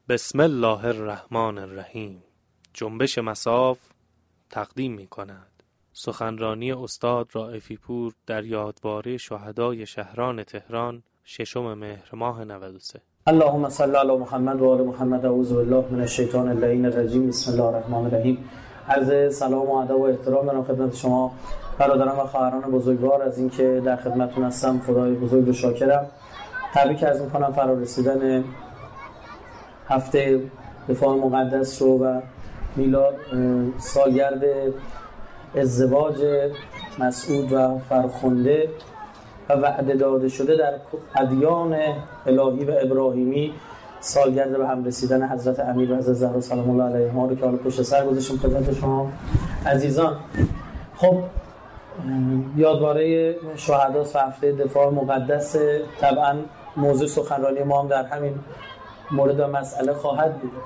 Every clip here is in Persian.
بسم الله الرحمن الرحیم. جنبش مصاف تقدیم می کند سخنرانی استاد رائفی پور در یادواره شهدای شهران تهران 6 مهر ماه 93. اللهم صل علی محمد و آل محمد. اعوذ بالله من الشیطان اللعین الرجیم. بسم الله الرحمن الرحیم. عرض سلام و ادب و احترام دارم خدمت شما برادران و خواهران بزرگوار از اینکه در خدمتتون هستم. خدای بزرگ رو شاکرم. تبریک عرض می‌کنم فرا رسیدن هفته دفاع مقدس رو و میلاد، سالگرد ازدواج مسعود و فرخنده و وعده داده شده در ادیان الهی و ابراهیمی، سالگرد به هم رسیدن حضرت امیر و حضرت زهرا سلام الله علیهما رو که حالا پشت سر گذاشتیم خدمت شما عزیزان. خب یادواره شهدا و هفته دفاع مقدس، طبعا موضوع سخنرانی ما هم در همین مورد و مسئله خواهد بود.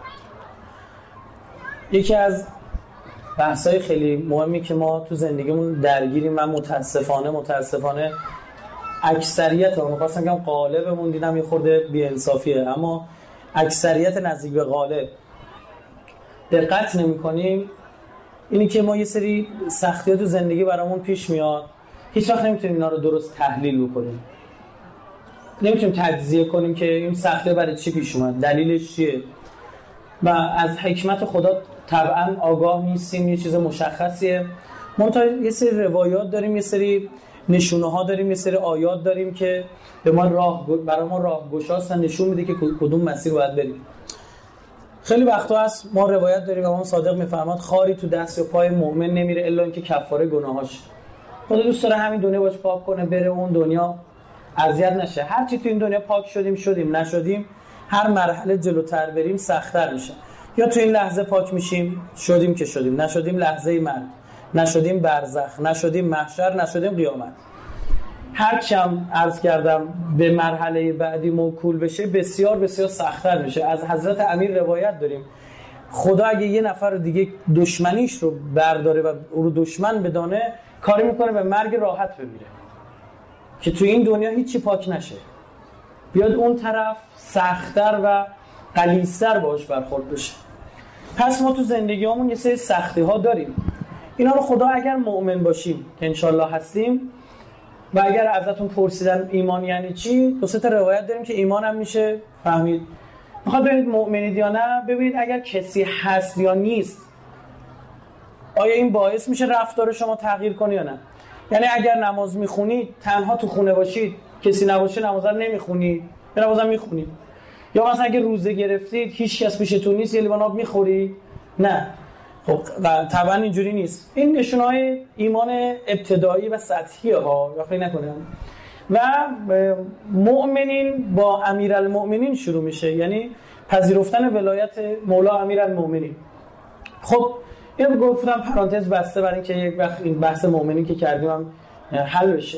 یکی از بحث‌های خیلی مهمی که ما تو زندگیمون درگیریم، من متاسفانه اکثریت رو می‌خواستم بگم غالبمون دیدم یه خورده بی‌انصافیه، اما اکثریت نزدیک به غالب دقت نمی‌کنیم. اینی که ما یه سری سختی‌ها تو زندگی برامون پیش میاد، هیچ وقت نمی‌تونیم اینا رو درست تحلیل بکنیم، نمی‌تونیم تجزیه کنیم که این سختی‌ها برای چی پیش اومد، دلیلش چیه، و از حکمت خدا طبعا آگاه نیستیم. یه چیز مشخصیه، منتها یه سری روایات داریم، یه سری نشونه‌ها داریم، یه سری آیات داریم که به ما برای ما راهگشاست، نشون میده که کدوم مسیر باید بریم. خیلی وقتا هست ما روایت داریم، امام صادق میفرماد خاری تو دست و پای مؤمن نمیره الا اینکه کفاره گناهاش. خدا دوست داره همین دنیا باش پاک کنه، بره اون دنیا اذیت نشه. هر چی تو این دنیا پاک شدیم نشدیم، هر مرحله جلوتر بریم سخت‌تر میشه. یا تو این لحظه پاک میشیم، شدیم که شدیم، نشدیم لحظه مرگ، نشدیم برزخ، نشدیم محشر، نشدیم قیامت. هرچم عرض کردم به مرحله بعدی موکول بشه بسیار بسیار سخت‌تر میشه. از حضرت امیر روایت داریم خدا اگه یه نفر دیگه دشمنیش رو برداره و او رو دشمن بدانه، کاری میکنه به مرگ راحت بمیره که تو این دنیا هیچی پاک نشه، بیاد اون طرف سخت‌تر و غلیظ‌تر باهاش برخورد بشه. پس ما تو زندگیامون یه سری سختی‌ها داریم. اینا رو خدا اگر مؤمن باشیم که انشالله هستیم، و اگر ازتون پرسیدن ایمان یعنی چی، دو سه تا روایت داریم که ایمان هم میشه فهمید. میخواد ببینید مؤمنید یا نه، ببینید اگر کسی هست یا نیست، آیا این باعث میشه رفتار شما تغییر کنه یا نه. یعنی اگر نماز میخونید تنها تو خونه باشید، کسی نباشه، نماز رو نمیخونید یا نماز رو میخونید. یا مثلا اگه روزه گرفتید هیچ کس پیشتون نیست، یه لیوان آب میخورید؟ نه. خب طبعا اینجوری نیست. این نشونه‌های ایمان ابتدایی و سطحیه ها، یا فکر نکنید. و مؤمنین با امیرالمؤمنین شروع میشه، یعنی پذیرفتن ولایت مولا امیرالمؤمنین. خب اینو گفتم پرانتز بسته برای اینکه یک وقت این بحث مؤمنین که کردیم هم حل بشه.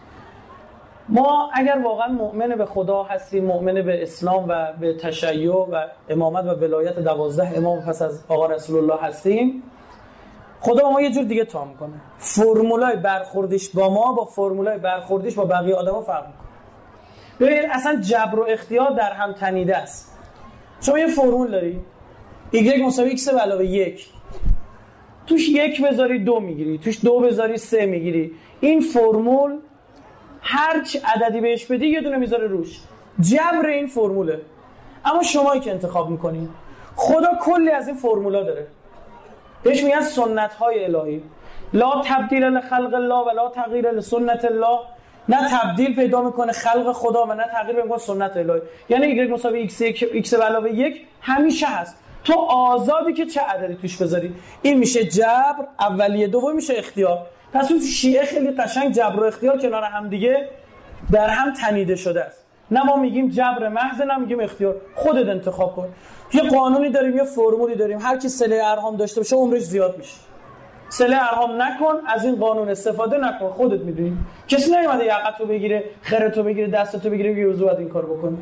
ما اگر واقعا مؤمن به خدا هستیم، مؤمن به اسلام و به تشیع و امامت و ولایت 12 امام پس از آقا رسول الله هستیم، خدا ما یه جور دیگه تا میکنه. فرمولای برخوردش با ما با فرمولای برخوردش با بقیه آدما فرق میکنه. ببینید اصلا جبر و اختیار در هم تنیده است. شما یه فرمول داری y = x = 1، توش 1 بذاری 2 میگیری، توش 2 بذاری 3 میگیری. این فرمول هر چه عددی بهش بدی یه دونه میذاره روش. جبر این فرموله. اما شمایی که انتخاب میکنی، خدا کلی از این فرمولا داره، بهش میگن سنت های الهی. لا تبدیل لخلق الله و لا تغییر لسنت الله. نه تبدیل پیدا میکنه خلق خدا و نه تغییر میکنه سنت الهی. یعنی y = x = 1 همیشه هست. تو آزادی که چه عددی توش بذاری. این میشه جبر اولیه، دوم میشه اختیار. پس اون شیعه خیلی قشنگ جبر و اختیار کنار هم دیگه در هم تنیده شده است. نه ما میگیم جبر محض، نه میگیم اختیار. خودت انتخاب کن. یه قانونی داریم، یه فرمولی داریم، هر کی صله ارحام داشته باشه عمرش زیاد میشه. صله ارحام نکن، از این قانون استفاده نکن، خودت میدونی. کسی نمیاد یقتو بگیره، خرتو بگیره، دستتو بگیره یه وضو بعد این کارو بکنی.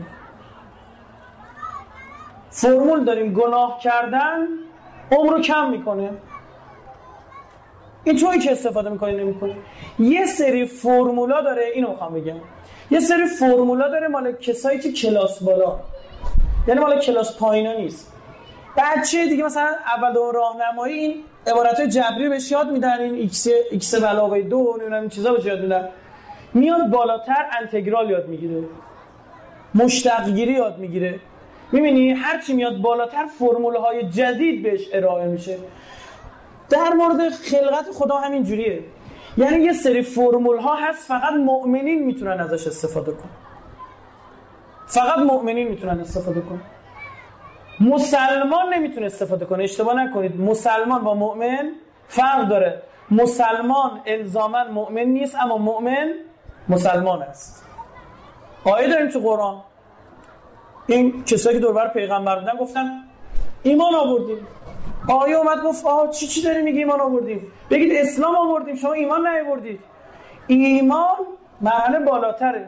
فرمول داریم، گناه کردن عمرو کم میکنه. این تویی که استفاده میکنی نمیکنی. یه سری فرمولا داره، اینو میخوام بگم، یه سری فرمولا داره مال کسایی که کلاس بالا. یعنی مال کلاس پایینا نیست. بچه دیگه مثلا اول دوم راهنمایی این عبارتای جبری بهش یاد میدن، این x به علاوه 2 نمیدونم این چیزا بهش یاد میدن. میاد بالاتر انتگرال یاد میگیره، مشتق گیری یاد میگیره. میبینی هر چی میاد بالاتر فرمول‌های جدید بهش ارائه میشه. در مورد خلقت خدا همین جوریه. یعنی یه سری فرمول‌ها هست فقط مؤمنین میتونن ازش استفاده کنن. فقط مؤمنین میتونن استفاده کنن. مسلمان نمیتونه استفاده کنه. اشتباه نکنید، مسلمان با مؤمن فرق داره. مسلمان الزاماً مؤمن نیست، اما مؤمن مسلمان است. آیه داریم تو قرآن. این کسایی که دوربر پیغمبر بودن گفتن ایمان آوردیم. آیه اومد گفت آها چی داری میگی ایمان آوردیم؟ بگید اسلام آوردیم، شما ایمان نیاوردید. ایمان مرحله بالاتره.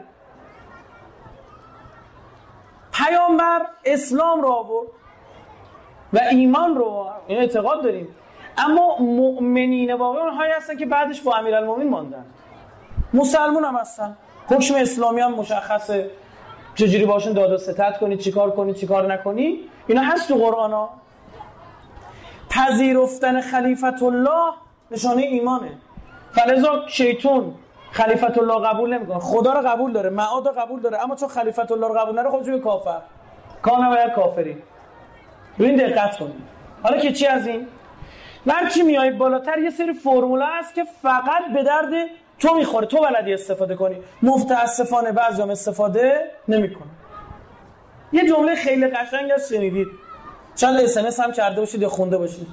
پیامبر اسلام رو آورد و ایمان رو، این اعتقاد داریم، اما مؤمنین واقعی اونهایی هستن که بعدش با امیرالمومنین ماندن، مسلمون هم هستن. حکم اسلامی هم مشخصه، چجوری باشون داد و ستد کنی، چیکار کنی چیکار نکنی، اینا هست تو قرآن ها. پذیرفتن خلیفت الله نشانه ایمانه. فلذا شیطان خلیفت الله قبول نمیکنه. خدا رو قبول داره، معاد رو قبول داره، اما چون خلیفت الله رو قبول نداره خودش میگه کافر. کانه باید کافری. ببین دقت کنید. حالا که چی از این؟ هر چی میای بالاتر یه سری فرمولا هست که فقط به درد تو میخوره، تو بلدی استفاده کنی. متاسفانه بعضیام استفاده نمیکنه. یه جمله خیلی قشنگ هست، شنیدید؟ چند اس هم کرده باشید یا خونده باشید.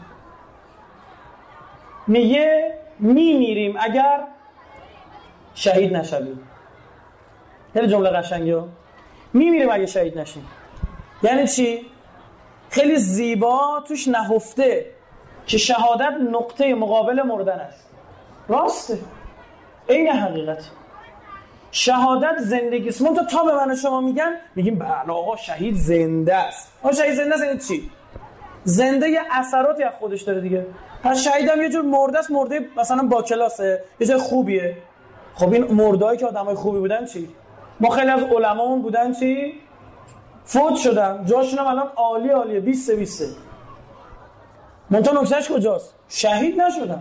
میگه میمیریم اگر شهید نشویم. خیلی جمله قشنگه. میمیریم اگه شهید نشیم. یعنی چی؟ خیلی زیبا توش نهفته که شهادت نقطه مقابل مردن است. راسته، این حقیقت. شهادت زندگی است. منتها تا به من و شما میگیم بله آقا شهید زنده است. آقا شهید زنده است یعنی چی؟ زنده یه اثراتی از خودش داره دیگه. پس شهید هم یه جور مرده است، مرده مثلا با کلاسه، یه جای خوبیه. خب این مردهایی که آدمای خوبی بودن چی؟ ما خیلی از علمامون بودن چی؟ فوت شدن، جاشون هم الان عالیه 20 منتها نکتهش کجاست؟ شهید نشدن.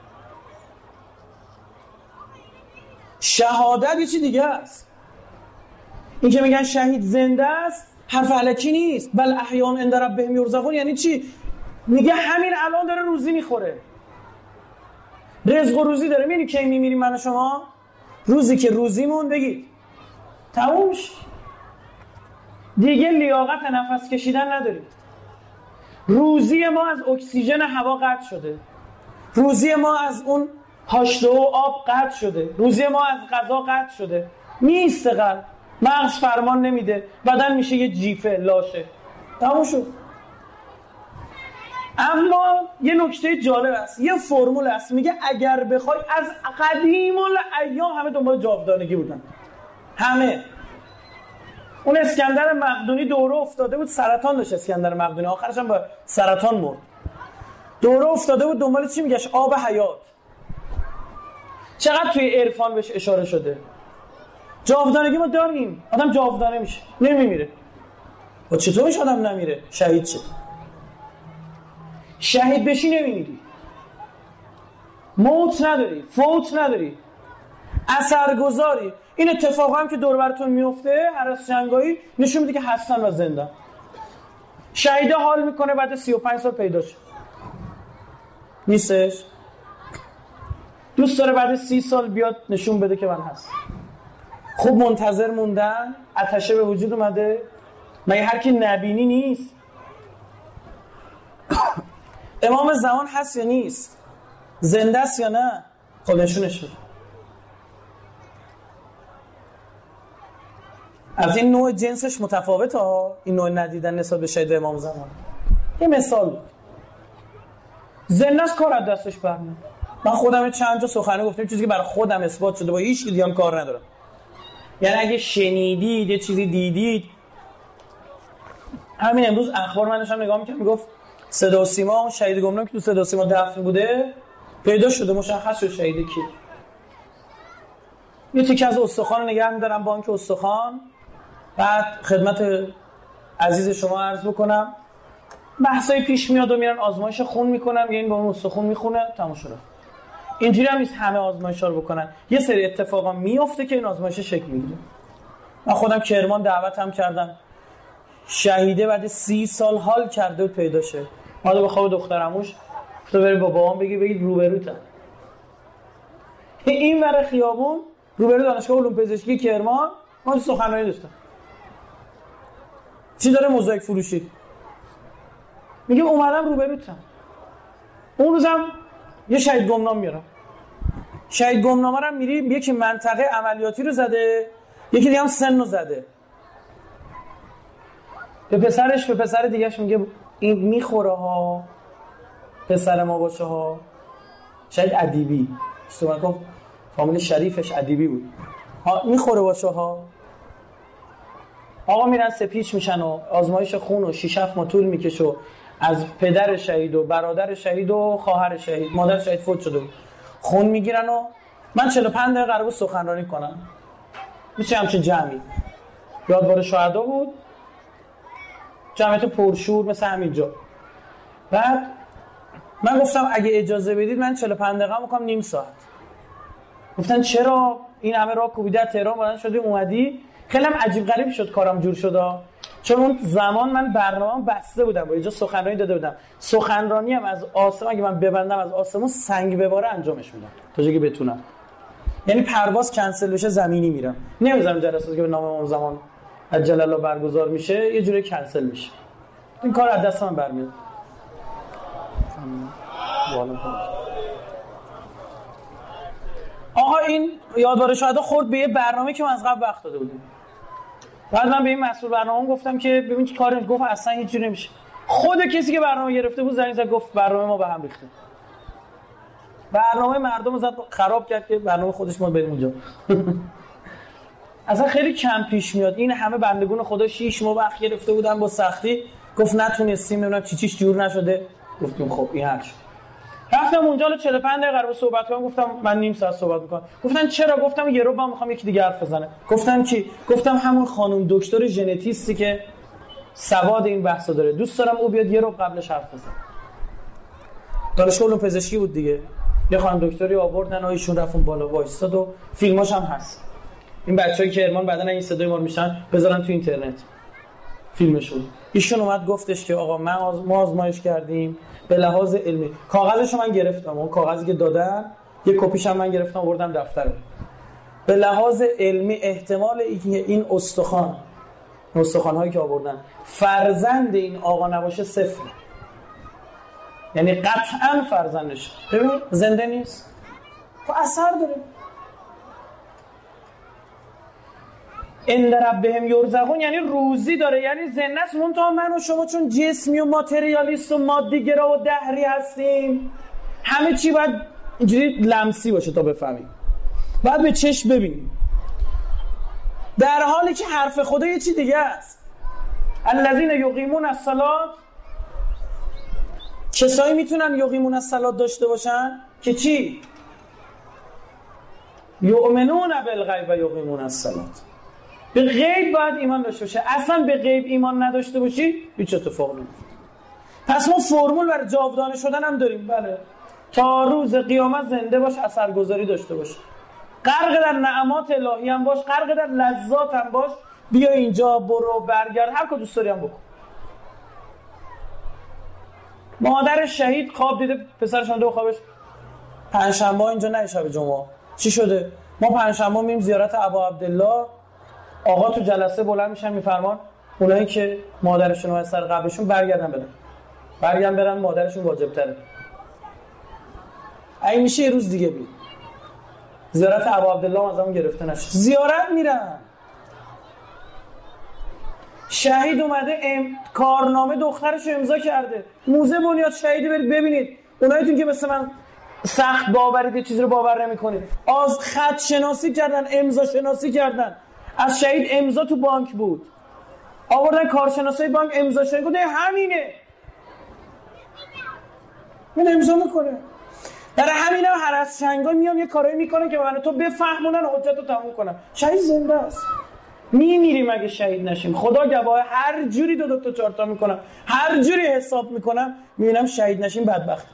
شهادت یه چی دیگه است. این که میگن شهید زنده است حرف الکی نیست. بل احیان عند ربهم یرزقون. یعنی چی؟ میگه همین الان داره روزی میخوره، رزق و روزی داره. میبینی کی میمیریم من و شما؟ روزی که روزیمون بگید تموم شد، دیگه لیاقت نفس کشیدن نداریم. روزی ما از اکسیژن هوا قطع شده، روزی ما از اون H2O آب قطع شده، روزی ما از غذا قطع شده. میستقل، مغز فرمان نمیده، بدن میشه یه جیفه لاشه، تموم شد. اما یه نکته جالب است، یه فرمول است، میگه اگر بخوای، از قدیم الایام همه دنبال جاودانگی بودن، همه. اون اسکندر مقدونی دوره افتاده بود، سرطان داشت اسکندر مقدونی، آخرش هم با سرطان مرد. دوره افتاده بود دنبال چی میگشت؟ آب حیات. چقدر توی عرفان بهش اشاره شده. جاودانگی ما داریم، آدم جاودانه میشه، نمیمیره. و چطور میشه آدم نمیره؟ شهید شه. شهید بشی نمیمیری، موت نداری، فوت نداری، اثرگذاری. این اتفاق هم که دور براتون میفته هر از جنگایی نشون میده که هستن و زنده. شهیده حال میکنه بعد 35 سال پیدا شه، نیستش. دوست داره بعد 30 سال بیاد نشون بده که من هست. خوب منتظر موندن، آتشه به وجود اومده. مگه هر کی نبینی نیست؟ امام زمان هست یا نیست؟ زنده است یا نه؟ خب نشونش بده. از این نوع جنسش متفاوته ها، این نوع ندیدن نسبت به شهید امام زمان. یه مثال بود. زنده است، کار از دستش برمیاد. من خودم چند جا سخنرانی گفتم، چیزی که برای خودم اثبات شده، با هیچ کی دیگه هم کار ندارم. یعنی اگه شنیدید یه چیزی دیدید، همین امروز اخبار من داشتم نگاه می‌کردم، میگفت صدا و سیما شهید گمنام که تو صدا و سیما دفن بوده پیدا شده، مشخص شد شهید کی. یه تیکه از استخوان نگه می‌دارن بانک استخوان، بعد خدمت عزیز شما عرض بکنم بحثای پیش میاد و میرن آزمایش خون میکنن، یا این با اون استخون میخونه، تموم شده. اینجوری هم نیست همه آزمایش‌ها رو بکنن. یه سری اتفاقا میفته که این آزمایش شکل میگیره. من خودم کرمان دعوتم کردم، شهیده بعد 30 سال حال کرده بود پیدا شه. اومد به خواب دخترعموش، تو بری با بابام بگید روبروتم. این ور خیابون روبرو دانشگاه علوم پزشکی کرمان ما سخنرانی داشتم. چی داره موزاییک فروشی؟ میگه اومدم روبروتم. اون روزم یه شهید گمنام میارم. شهید گمنامه رو میری یکی منطقه عملیاتی رو زده، یکی دیگه هم سن رو زده. به پسر دیگه‌ش میگه این میخوره ها، پسر ما باشه ها. شهید ادیبی استومن گفت فامیل شریفش ادیبی بود. ها میخوره باشه ها. آقا میرن سپیچ میشن و آزمایش خون و 6-7 ماه طول میکشه و از پدر شهید و برادر شهید و خواهر شهید، مادر شهید فوت شده بود، خون میگیرن و من 45 دقیقه قراره سخنرانی کنم. میشه همچین جمعی یادوار شهدا بود، جمعیت پرشور مثل همینجا. بعد من گفتم اگه اجازه بدید من 45 دقیقه میکنم نیم ساعت. گفتن چرا این همه راه کوبیده تهران بلند شدی اومدی؟ خیلی هم عجیب غریب شد کارم جور شد، چون اون زمان من برنامه‌ام بسته بودم با اینجا سخنرانی داده بودم. سخنرانی هم از آسمون اگه من ببندم از آسمون سنگ بباره انجامش میدم تا جایی که بتونم. یعنی پرواز کنسل بشه زمینی میرم، نمیذارم جلساتی که به نام اون زمان عجل الله برگزار میشه یه جوری کنسل میشه. این کار از دست من برمیاد. آقا این یادوار شهدا خورد به یه برنامه که من از قبل وقت داده بودم. بعد من به این مسئول برنامه‌ام گفتم که ببین چه کاری گفت اصلا هیچ جوری نمیشه. خود کسی که برنامه گرفته بود زنگ زد گفت برنامه ما به هم ریخته. برنامه مردم زد خراب کرد که برنامه خودش ما بریم اونجا. اصلا خیلی کم پیش میاد. این همه بندگون خدا 6 ماه وقت گرفته بودن با سختی، گفت نتونستیم، نمیدونم چیش جور نشده. گفتیم خب این حل شد. رفتم اونجا 45 دقیقه قرار صحبت کنم، گفتم من نیم ساعت صحبت میکنم. گفتن چرا؟ گفتم یه رو من میخوام یکی دیگه حرف بزنه. گفتم کی؟ گفتم همون خانم دکتر ژنتیستی که سواد این بحثا داره، دوست دارم او بیاد یه رو قبلش حرف بزنه. دانشگاه علوم پزشکی بود دیگه. یه خانم دکتری آوردن و ایشون رفت اون بالا وایساد و فیلماش هم هست. این بچه‌ای که کرمان بعدن این صدای ما میشن بذارن تو اینترنت فیلمشون. ایشون اومد گفتش که آقا ما آزمایش کردیم به لحاظ علمی. کاغذشو من گرفتم، اون کاغذی که دادن یه کپیش هم من گرفتم آوردم دفترم. به لحاظ علمی احتمال این استخوان‌هایی که آوردن فرزند این آقا نباشه صفر. یعنی قطعاً فرزندش. ببین زنده نیست. خب اثر داره. ان ربهم یرزقون یعنی روزی داره، یعنی زنده است. منتها من و شما چون جسمی و ماتریالیست و مادی گرا و دهری هستیم، همه چی باید اینجوری لمسی باشه تا بفهمیم، باید به چشم ببینیم، در حالی که حرف خدا یه چی دیگه است. الذین یقیمون الصلاة، کسایی میتونن یقیمون الصلاة داشته باشن که چی؟ یؤمنون بالغیب و یقیمون الصلاة. به غیب باید ایمان داشته باشه. اصلا به غیب ایمان نداشته باشی هیچ اتفاقی نمیفته. پس ما فرمول برای جاودانه شدن هم داریم. بله، تا روز قیامت زنده باش، اثرگذاری داشته باش، غرق در نعمات الهی هم باش، غرق در لذات هم باش، بیا اینجا، برو برگرد، هر کدوم دوست داری هم بکن. مادر شهید خواب دیده پسرش اونده خوابش پنجشنبه اینجا نه شب جمعه. چی شده؟ ما پنجشنبه میریم زیارت ابا عبدالله. آقا تو جلسه بلند میشن میفرمان اونایی که مادرشون رو از سر قبرشون برگردن برن مادرشون واجب تره. این میشه یه روز دیگه بید زیارت ابا عبدالله از همون گرفته نشه. زیارت میرن. شهید اومده کارنامه دخترش رو امضا کرده. موزه بنیاد شهیدی برید ببینید. اوناییتون که مثل من سخت باورید یه چیزی رو باور نمی‌کنید، از خط شناسی کردن، امضا شناسی کردن. از شهید امضا تو بانک بود، آوردن کارشناسای بانک امضا شده، گفته همینه، من امضا میکنه. در همین هم هر از چنگا میام یه کارایی میکنه که من تو بفهمونن حجت رو تموم کنن. شهید زنده است. میمیریم اگه شهید نشیم. خدا گواه، هر جوری دو تا چهار تا میکنم، هر جوری حساب میکنم، میبینم شهید نشیم بدبخت.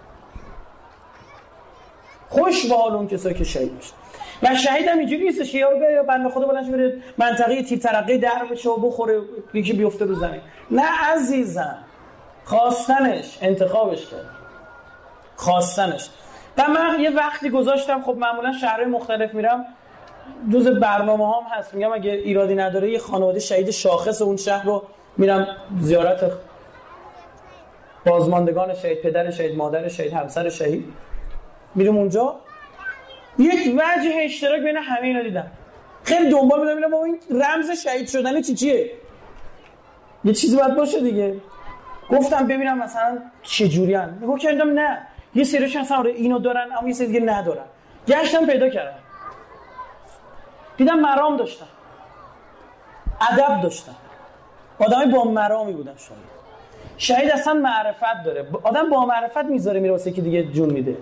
خوش به حال اون کسایی که شهید میشن. و شهید هم اینجوری نیستش که یارو بره بنده خدا بلندش بره منطقه تیر ترقه در بشه و بخوره یکی بیفته رو زمین. نه عزیزم، خواستنش، انتخابش کرد، خواستنش. و من یه وقتی گذاشتم، خب معمولا شهرهای مختلف میرم، جز برنامه‌هام هست، میگم اگه ایرادی نداره یه خانواده شهید شاخص اون شهر رو میرم زیارت، بازماندگان شهید، پدر شهید، مادر شهید، همسر شهید، میرم اونجا. یک وجه اشتراک بین همه اینا دیدم. خیلی دنبال بودم ببینم این رمز شهید شدن چیه؟ یه چیزی باید باشه دیگه. گفتم ببینم مثلا چه جوریان. میگم که نه، یه سریشون اصلا اینو دارن اما یه سری دیگه ندارن. گشتم پیدا کردم، دیدم مرام داشتن، ادب داشتن، آدمای با مرامی بودن. شهید اصلا معرفت داره، آدم با معرفت میذاره میره واسه که دیگه جون میده.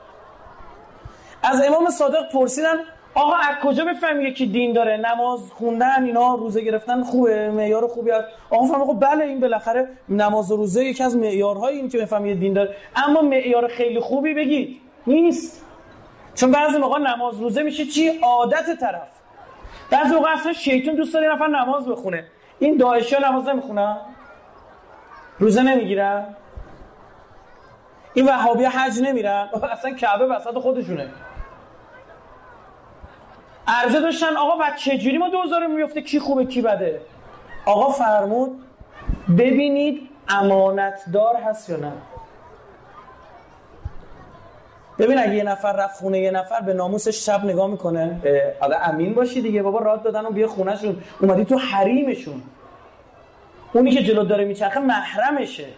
از امام صادق پرسیدن آقا از کجا بفهمی یکی دین داره؟ نماز خوندن، اینا، روزه گرفتن خوبه، معیار خوبی هست؟ آقا فهمید خب بله، این بالاخره نماز و روزه یکی از معیارهای این که بفهمی دین داره. اما معیار خیلی خوبی بگید نیست، چون بعضی موقع نماز روزه میشه چی؟ عادت طرف. بعضی موقع اصلا شیطان دوست داره نفر نماز بخونه. این داعشیا نماز نمیخونن، روزه نمیگیرن، این وهابیا حج نمیرن، اصلا کعبه وسط خودشونه. عرضه داشتن آقا بعد چجوری ما دوزار میفته کی خوبه کی بده؟ آقا فرمود ببینید امانتدار هست یا نه. ببین اگه یه نفر رفت خونه یه نفر، به ناموسش شب نگاه میکنه، آقا امین باشی دیگه بابا، راد دادن و بیا خونهشون، اومدی تو حریمشون، اونی که جلو داره میچرخه محرمشه.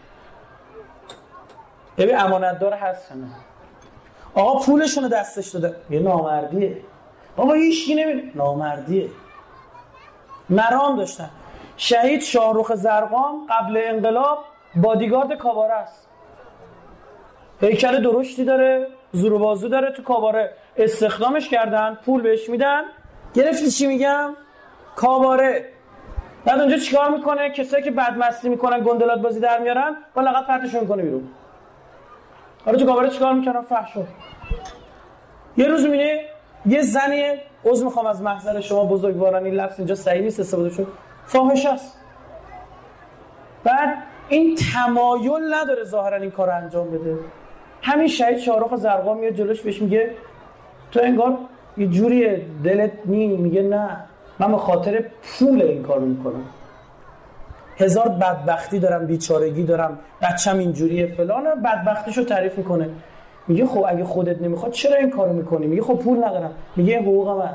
ببین امانتدار هست یا نه. آقا پولشونو دستش داده، یه نامردیه. بابا هیچکی نمیره، نامردیه. مرام داشتن. شهید شاهرخ زرقام قبل انقلاب بادیگارد کاباره است، هیکل درشتی داره، زور و بازو داره، تو کاباره استخدامش کردن، پول بهش میدن. گرفتی چی میگم؟ کاباره. بعد اونجا چیکار میکنه؟ کسایی که بدمستی میکنن، گندلات بازی در میارن، با لغت پرتشون میکنه بیرون. حالا تو کاباره چیکار میکنن؟ فحشو. یه روز میبینه یه زنی، عذر میخوام از محضر شما بزرگواران، این لفظ اینجا صحیح نیست استفاده شد، فاحشه است. بعد این تمایل نداره ظاهرا این کارو انجام بده. همین شهید شاهرخ زرقام میاد جلوش بهش میگه تو انگار یه جوری دلت میگه نه من به خاطر پول این کارو میکنم، هزار بدبختی دارم، بیچارگی دارم، بچم اینجوریه فلان، بدبختیشو تعریف میکنه. میگه خب اگه خودت نمیخواد چرا این کارو میکنی؟ میگه خب پول ندارم. میگه حقوق من،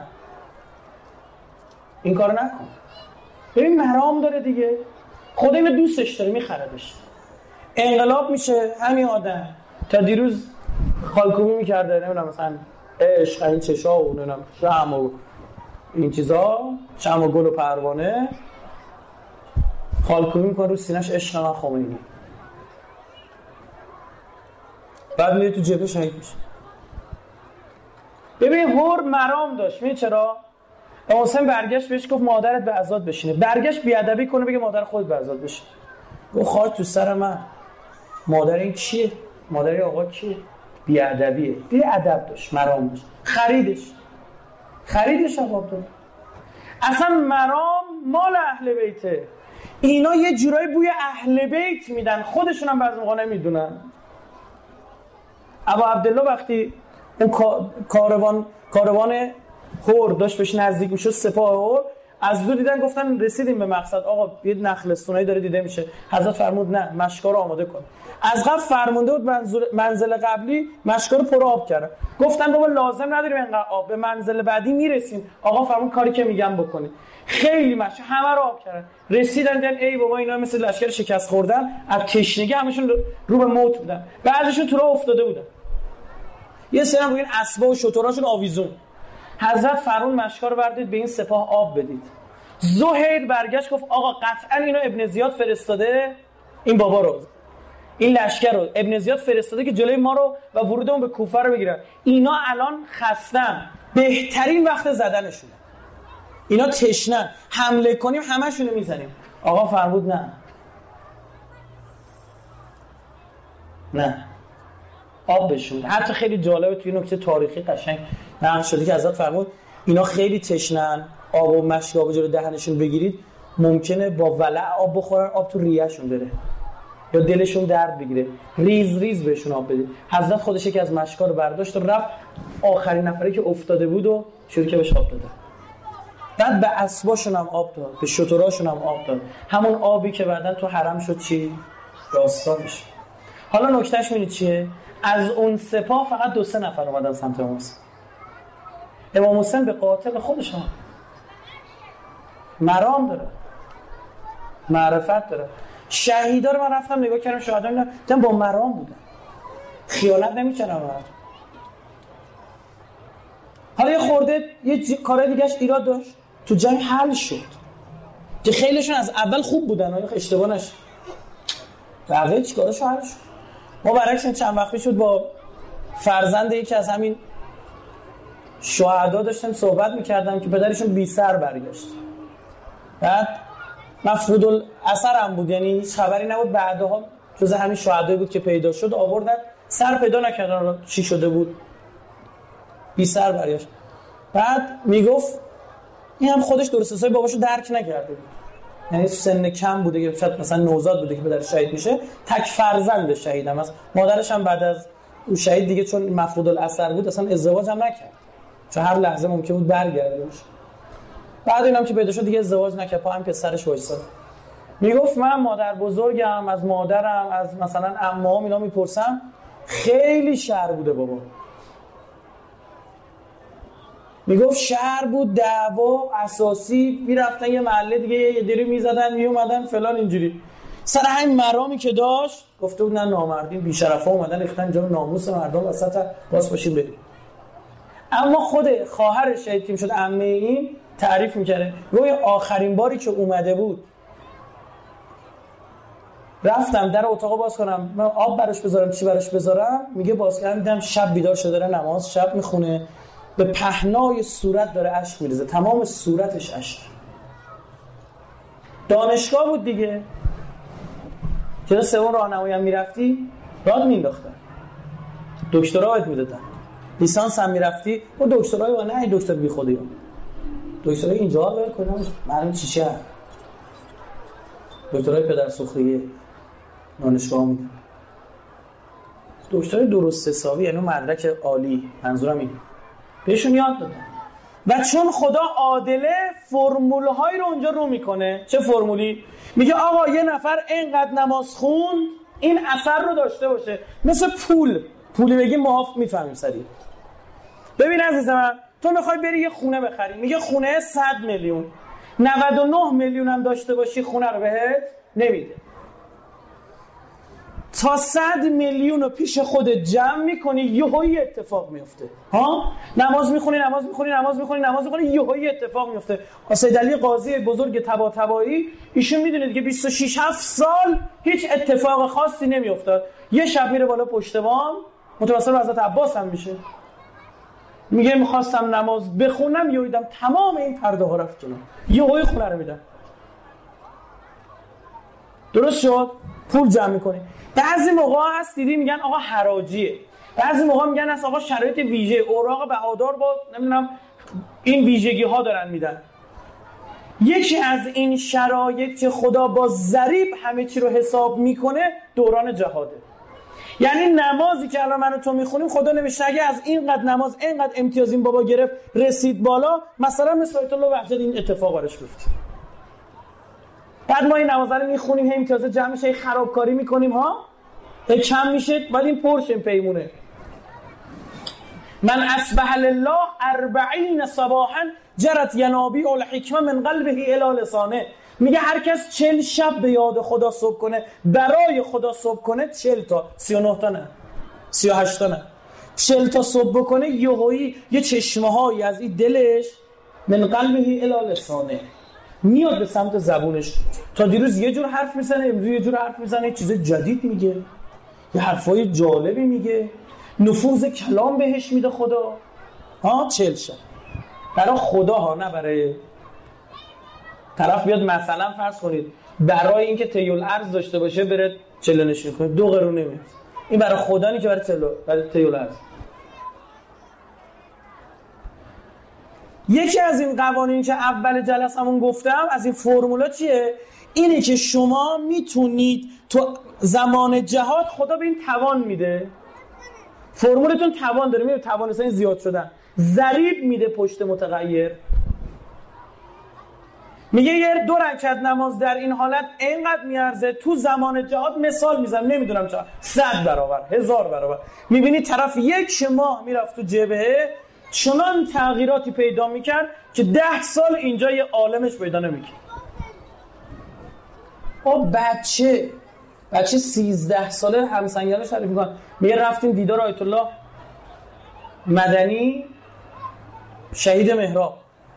این کارو نکن. ببین مرام داره دیگه، خدا اینو دوستش داره میخردش. انقلاب میشه همین آدم تا دیروز خالکوبی میکرده، نمیدونم مثلا عشق این چشا و نمیدونم شمع و این چیزا، شمع و گل و پروانه، خالکوبی میکنه رو سینه‌اش عشق من خمینی. بعد میره تو جبهه شهید میشه. ببین هور مرام داشت. میدونی چرا؟ حسین برگشت بهش گفت مادرت به عزاد بشینه، برگشت بیادبی کنه بگه مادر خودت به عزاد بشینه. گفت خاک تو سر من، مادر این کیه؟ مادر آقا کیه؟ بیادبیه. بیادب داشت، مرام داشت، خریدش عباد داشت. اصلا مرام مال اهل بیته. اینا یه جورایی بوی اهل بیت میدن، خودشون هم بعضی موقع نمیدونن. ابا عبدالله وقتی اون کاروان هور داشت بهش نزدیک میشد، سپاه هور از دور دیدن، گفتن رسیدیم به مقصد، آقا یه نخلستونایی داره دیده میشه. حضرت فرمود نه، مشکا رو آماده کن. از قبل فرمونده بود منزل قبلی مشکا رو پر آب کردن. گفتن بابا لازم نداریم اینقدر آب، به منزل بعدی میرسیم. آقا فرمود کاری که میگم بکنید. خیلی مشکا همه رو آب کردن. رسیدن دیدن ای بابا اینا مثل لشکر شکست خوردن، از تشنگی همشون رو به موت بودن. بعضیشون تو راه افتاده بودن. یه سری هم روی اسبا و شتراشون آویزون. حضرت فرمود مشکا رو بردید به این سپاه آب بدید. زهیر برگشت گفت آقا قطعا اینو ابن زیاد فرستاده، این بابا رو، این لشکر رو ابن زیاد فرستاده که جلوی ما رو و ورودمون به کوفه رو بگیرن. اینا الان خستن، بهترین وقت زدنشونه. اینا تشنن، حمله کنیم همشونو میزنیم. آقا فرمود نه آب بشون. حتی خیلی جالبه توی نکته تاریخی قشنگ نقل شده که حضرت فرمود اینا خیلی تشنن، آب و مشک آب جلو دهنشون بگیرید ممکنه با ولع آب بخورن، آب تو ریه‌شون بره یا دلشون درد بگیره، ریز ریز بهشون آب بدید. حضرت خودش یکی از مشکا رو برداشت و رفت آخرین نفری که افتاده بود و شروع که بهش آب داد. بعد به اسباشون هم آب داد، به شتراشون هم آب داد، همون آبی که بعدن تو حرم شد چی؟ راستا میشه. حالا نکتهش می‌بینید چیه؟ از اون سپاه فقط 2-3 نفر اومدن سمت امام حسین. امام حسین به قاتل خودش هم مرام داره، معرفت داره. شهیدا رو من رفتم نگاه کردم، شهدا دیدم با مرام بودن، خیانت نمی‌کردن. حالا یه خورده یه کار دیگه‌اش ایراد داشت، تو جنگ حل شد که خیلیشون از اول خوب بودن، اشتباه نشه، بقیه چیکارش حل شد. ما برعکس چند وقت شد با فرزند یکی از همین شهدا داشتم صحبت می‌کردم که پدرشون بی سر برگشت، بعد مفقود الاثر هم بود، یعنی هیچ خبری نبود. بعدها جز همین شهدایی بود که پیدا شد، آوردن سر پیدا نکردن چی شده بود، بی سر برگشت. بعد میگفت این هم خودش درست حسابی باباشو درک نکرده بود، یعنی سن کم بوده که شاید مثلا نوزاد بوده که پدرش شهید میشه، تک فرزند شهید هم است. مادرش هم بعد از اون شهید دیگه چون مفقود الاثر بود اصلا ازدواج هم نکرد، چون هر لحظه ممکن بود برگرده بشه. بعد اینم که پیدا شد دیگه ازدواج نکرد، پا هم پسرش وایساد. میگفت من مادر بزرگم، از مادرم، از مثلا عمه‌ام اینا میپرسم، خیلی شر بوده بابا. میگفت شهر بود، دعوا اساسی، میرفتن یه محله دیگه یه دری میزدن میومدن فلان اینجوری. سر همین مرامی که داشت گفته بود نه نامردین بی‌شرفا اومدن ریختن جلو ناموس مردم وسط، باز باشیم بریم. اما خود خواهر شهید که میشد عمه این تعریف میکرده، روی آخرین باری که اومده بود رفتم در اتاق باز کنم من آب براش بذارم چی براش بذارم، میگه باز کردم دیدم شب بیدار شده داره نماز شب میخونه، به پهنای صورت داره اشک میریزه، تمام صورتش اشک. دانشگاه بود دیگه، کلاس اون راهنمایی هم میرفتی راد مینداختن، دکترا میدادن، لیسانس هم میرفتی و دکترای و نه دکتر بی خودی هم. دکترای اینجا ول کنم معلوم چیشه، دکترای پدر سوخته دانشگاه میدن، دکترای درست حسابی، یعنی مدرک عالی، منظورم اینه، بهشون یاد دادن. و چون خدا عادله فرمول‌هایی رو اونجا رو میکنه. چه فرمولی؟ میگه آقا یه نفر اینقدر نماز خوند این اثر رو داشته باشه، مثل پولی بگیم محاف میفهمیم سریع. ببین عزیزم تو میخوای بری یه خونه بخری، میگه خونه 100 میلیون، 99 میلیون هم داشته باشی خونه رو بهت نمیده، تا 100 میلیون رو پیش خودت جمع میکنی یهویی اتفاق میفته. ها نماز میخونی یهویی اتفاق میفته. سید علی قاضی بزرگ طباطبایی ایشون میدونید که 26-7 سال هیچ اتفاق خاصی نمیافتاد، یه شب میره بالا پشت بام، متوسل حضرت عباس هم میشه، میگه میخواستم نماز بخونم یهو دیدم تمام این پرده ها رفت جلو، یهویی خونه رو میدم. درست شد؟ پول جمع میکنی. بعضی موقع هست دیدی میگن آقا حراجیه، بعضی موقع میگن اصلا آقا شرایط ویژه، اوراق بهادار با نمیدونم این ویژگی ها دارن میدن. یکی از این شرایط که خدا با ضریب همه چی رو حساب میکنه دوران جهاده. یعنی نمازی که الان من و تو میخونیم خدا نمیشه اگه از اینقدر نماز اینقدر امتیاز این بابا گرفت رسید بالا، مثلا مثل آیت الله وحدت این اتفاق براش بیفته. بعد ما این نمازه رو میخونیم هی امتیاز جمع میشه، خرابکاری میکنیم ها، کم میشه، بعد این پرشیم پیمونه. من اصبح لله 40 صباحا جرت ینابیع الحکمه من قلبه الی لسانه. میگه هر کس 40 شب به یاد خدا صبح کنه، برای خدا صبح کنه، 40 تا 39 تا نه 38 تا نه 40 تا صبح بکنه، یهویی یه چشمه هایی از این دلش من قلبه الی لسانه میاد به سمت زبونش. تا دیروز یه جور حرف میزنه، امروز یه جور حرف میزنه، چیز جدید میگه، یه حرفای جالبی میگه، نفوذ کلام بهش میده خدا. 40 شب برای خدا ها، نه برای طرف بیاد مثلا فرض کنید برای اینکه تیول ارز داشته باشه بره چله نشین کنه 2 قرون نمیاد. این برای خدانی که برای تیول ارز. یکی از این قوانین که اول جلسمون گفتم از این فرمولا چیه؟ اینه که شما میتونید تو زمان جهاد خدا به این توان میده. فرمولتون توان داره، میره توان سنی زیاد شدن. ضریب میده پشت متغیر. میگه یه 2 رکعت نماز در این حالت اینقدر میارزه. تو زمان جهاد مثال میزنم نمیدونم چقدر 100 برابر 1000 برابر. میبینی طرف 1 ماه میرفت تو جبهه چنان تغییراتی پیدا میکرد که 10 سال اینجا یه عالمش پیدا نمیکرد. بچه 13 ساله همسنگانه شریف میکنن. میگه رفتیم دیدار آیت الله مدنی شهید مهراب.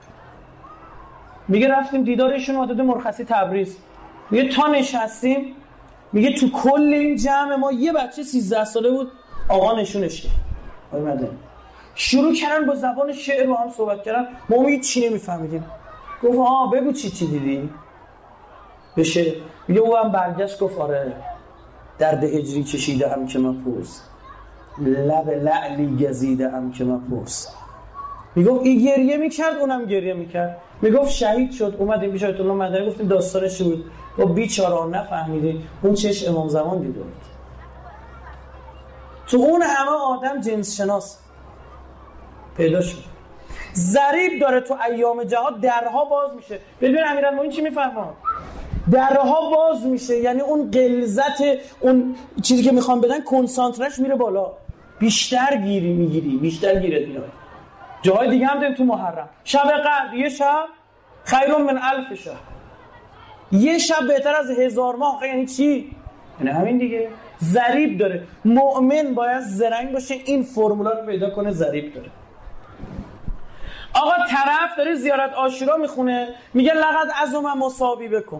میگه رفتیم دیدارشون عدد مرخصی تبریز. میگه تا نشستیم، میگه تو کل این جمع ما یه بچه 13 ساله بود آقا نشونش کرد. آقای مدنی شروع کردن با زبان شعر با هم صحبت کردن. ما میگه چی نمیفهمیدیم. گفت بگو چی دیدی بشه. میگه او هم برگشت گفت آره درد هجری کشیده هم که مپرس، لب لعلی گزیده هم که مپرس. میگفت این گریه میکرد اونم گریه میکرد. میگفت شهید شد. اومدیم پیش آیت الله مدنی گفتیم داستانش بود. با بیچاره نفهمیدیم. اون چش امام زمان دیده بود. تو اون همه آدم جنس شناس پیدا شد. ضریب داره تو ایام جهاد درها باز میشه. ببین امیرالمومنین چی میفهمه؟ درها باز میشه، یعنی اون غلظت اون چیزی که میخوام بدن کنسانترش میره بالا، بیشتر میگیری بیشتر گیرت میاد. جای دیگه هم داریم تو محرم شب قدر یه شب خیر من 1000 شهر، یه شب بهتر از 1000 ماه. یعنی چی؟ یعنی همین دیگه. ضریب داره. مؤمن باید زرنگ باشه این فرمولا رو پیدا کنه. ضریب داره. آقا طرف داره زیارت عاشورا میخونه میگه لقد عظم مصابی بکن.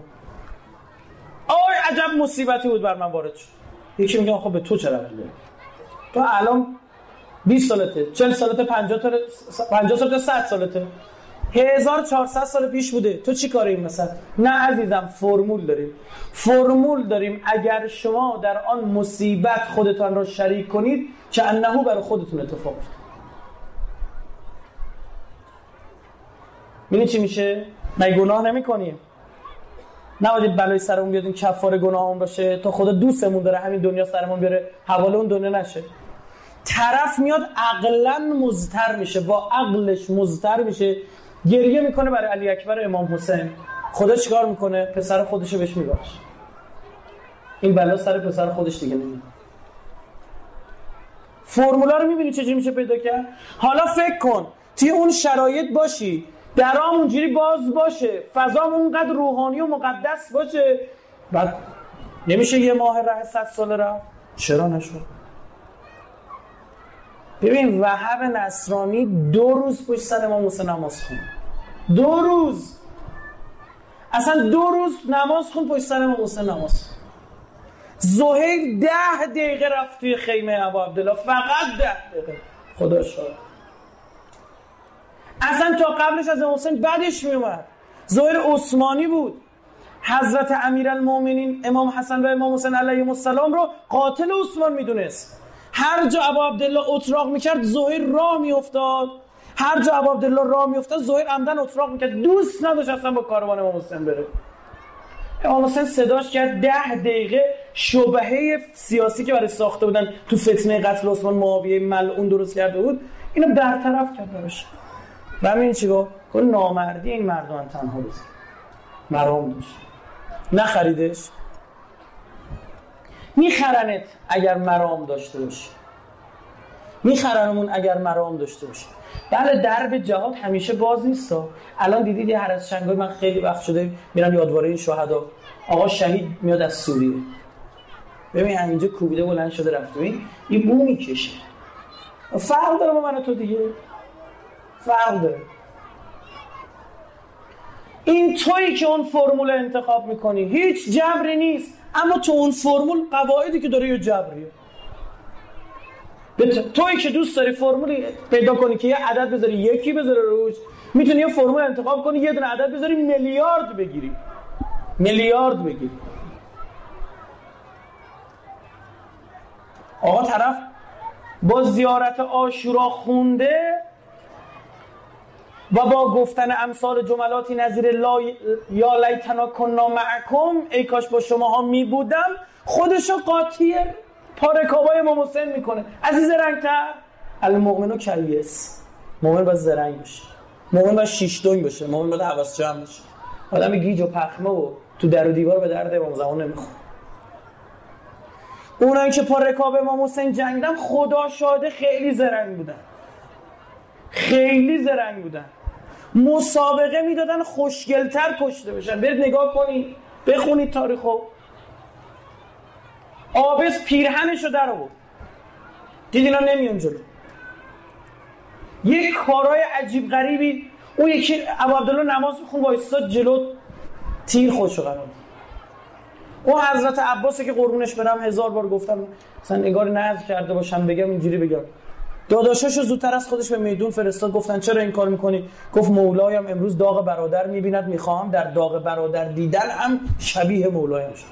عجب مصیبتی بود بر من وارد شد. یکی میگه آخه به تو چه ربطی داره؟ تو الان 20 سالته، 40 سالته، 50 سالته، 100 سالته، 1400 سال پیش بوده. تو چی کاره این مثلا؟ نه عزیزم، فرمول داریم. اگر شما در آن مصیبت خودتان را شریک کنید که انه برای خودتون اتفاق افتاد. می‌بینی چی میشه؟ ما گناه نمی‌کنیم. نباید بلای سرمون بیاد این کفاره گناهمون باشه تا خدا دوستمون داره همین دنیا سرمون بیاره حواله اون دنیا نشه. طرف میاد عقلاً مضطر میشه، با عقلش مضطر میشه، گریه میکنه برای علی اکبر امام حسین. خدا چیکار میکنه؟ پسر خودشو بهش میبخشه. این بلا سر پسر خودش دیگه نمیاد. فرمولا رو میبینی چجوری میشه پیدا کرد؟ حالا فکر کن توی اون شرایط باشی، درام اونجوری باز باشه، فضام اونقدر روحانی و مقدس باشه، بعد نمیشه یه ماه ره 100 سال رفت؟ چرا نشد؟ ببین وهاب نصرانی 2 روز پشت سر امام حسین نماز خوند. 2 روز اصلا 2 روز نماز خوند پشت سر امام حسین نماز. زهیر 10 دقیقه رفت توی خیمه ابو عبدالله، فقط 10 دقیقه. خدا شاهد. اصلا تا قبلش از امام حسین بدش میومد. زهیر عثمانی بود. حضرت امیرالمومنین امام حسن و امام حسین علیهم السلام رو قاتل عثمان میدونست. هر جا ابو عبدالله اتراق میکرد زهیر راه میافتاد. هر جا ابو عبدالله راه میافتاد زهیر عمدن اتراق میکرد. دوست نداشت اصلا با کاروان امام حسین بره. امام حسین صداش کرد 10 دقیقه شبهه سیاسی که برای ساخته بودن تو فتنه قتل عثمان معاویه ملعون درست کرده بود اینو برطرف کرد براش. ببین چی گفت؟ کل نامردی این مردان تنها بود. مرام داشت. نخریدش. میخرنت اگر مرام داشته باشی. میخرنمون اگر مرام داشته باشی. بله درب جهاد همیشه باز نیستا. الان دیدید یه هرس شنگای من خیلی وقت شده میرم یادواره این شهدا. آقا شهید میاد از سوریه. ببین همینجا کوبیده بلند شده رفت. این بو میکشه. فرق داره با من و تو دیگه. فرق داره. این تویی که اون فرمول انتخاب میکنی، هیچ جبری نیست، اما تو اون فرمول قواعدی که داره یه جبریه. تویی که دوست داری فرمولی پیدا کنی که یه عدد بذاری یکی بذاره روش، میتونی یه فرمول انتخاب کنی، یه دونه عدد بذاری، میلیارد بگیری. میلیارد بگیری. آقا طرف با زیارت عاشورا خونده و با گفتن امثال جملاتی نظیر یا لیتنا کنا معکم، ای کاش با شماها می بودم، خودشو قاطی پارکابای امام حسین میکنه. عزیز رنگتر المؤمنو کیس، مؤمن باید زرنگ باشه، مؤمن باید شیش دنگ باشه، مؤمن باید حواس جمع باشه. آدم گیج و پخمه و تو در و دیوار به درد امام زمان نمیخوره. اونایی که پا رکاب امام حسین جنگیدن خدا شاده خیلی زرنگ بودن، خیلی زرنگ بودن. مسابقه میدادن خوشگلتر کشته بشن. برید نگاه کنید، بخونید تاریخو. آبس پیرهنشو در آورد، دید اینا نمیان جلو. یک کارهای عجیب غریبی. اون یکی ابو عبدالله نماز میخون وایساد جلو، تیر خودشو قرار داد. اون حضرت عباسه که قربونش برم 1000 بار گفتم مثلا نگار نذر کرده باشم بگم اینجوری بگم، داداشاشو زودتر از خودش به میدون فرستاد. گفتن چرا این کار میکنی؟ گفت مولایم امروز داغ برادر میبیند، میخواهم در داغ برادر دیدن هم شبیه مولایم شد.